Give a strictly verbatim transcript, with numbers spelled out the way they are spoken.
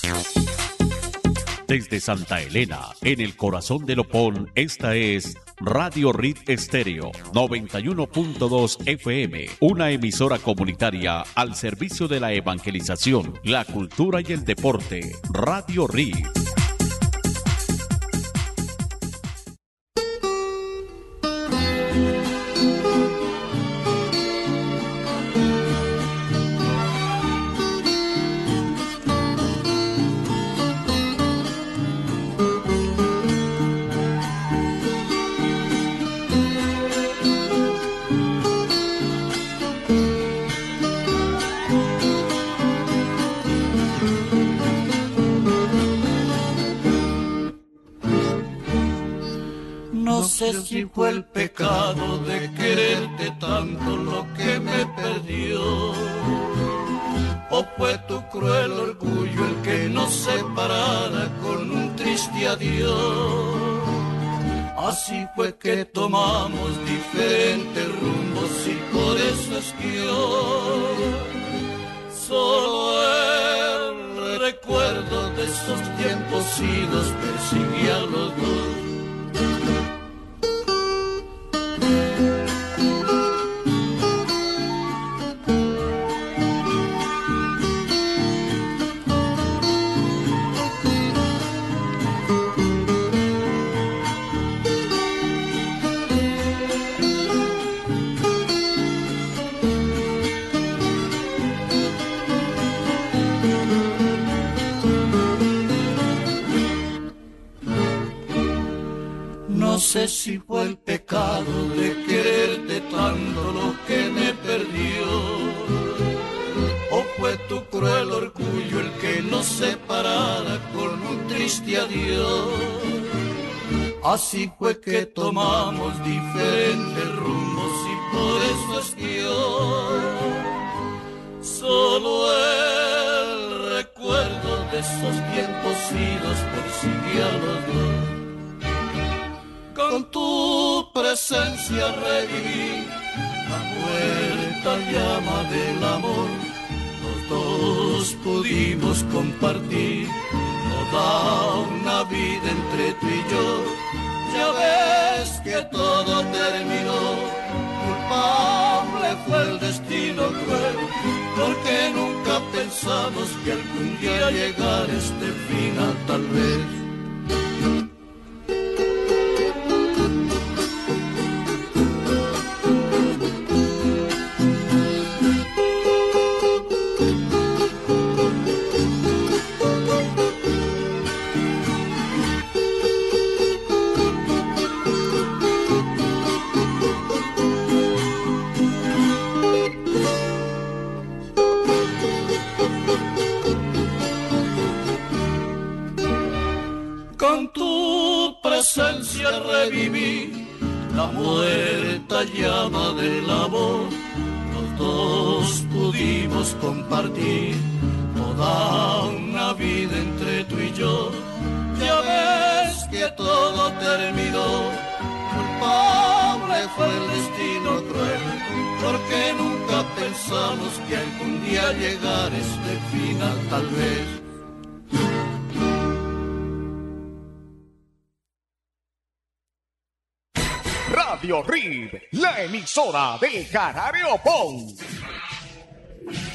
Desde Santa Elena, en el corazón de Lopón, esta es Radio Rit Estéreo noventa y uno punto dos F M, una emisora comunitaria al servicio de la evangelización, la cultura y el deporte. Radio Rit. No sé si fue el pecado de quererte tanto lo que me perdió, o fue tu cruel orgullo el que nos separara con un triste adiós. Así fue que tomamos diferentes rumbos y por eso es que hoy solo el recuerdo de esos tiempos idos persigue a los dos. No sé si fue el pecado de quererte tanto lo que me perdió, o fue tu cruel orgullo el que nos separara con un triste adiós. Así fue que tomamos diferentes rumbos y por eso es que hoy solo el recuerdo de esos tiempos idos persigue a los dos. Con tu presencia reviví la muerta llama del amor. Los dos pudimos compartir toda una vida entre tú y yo. Ya ves que todo terminó, culpable fue el destino cruel, porque nunca pensamos que algún día llegara este final tal vez. Con tu presencia reviví la muerta llama del amor. Los dos pudimos compartir toda una vida entre tú y yo. Ya ves que todo terminó, culpable fue el destino cruel, porque nunca pensamos que algún día llegara este final tal vez. Radio Rit, la emisora del Canario Pon.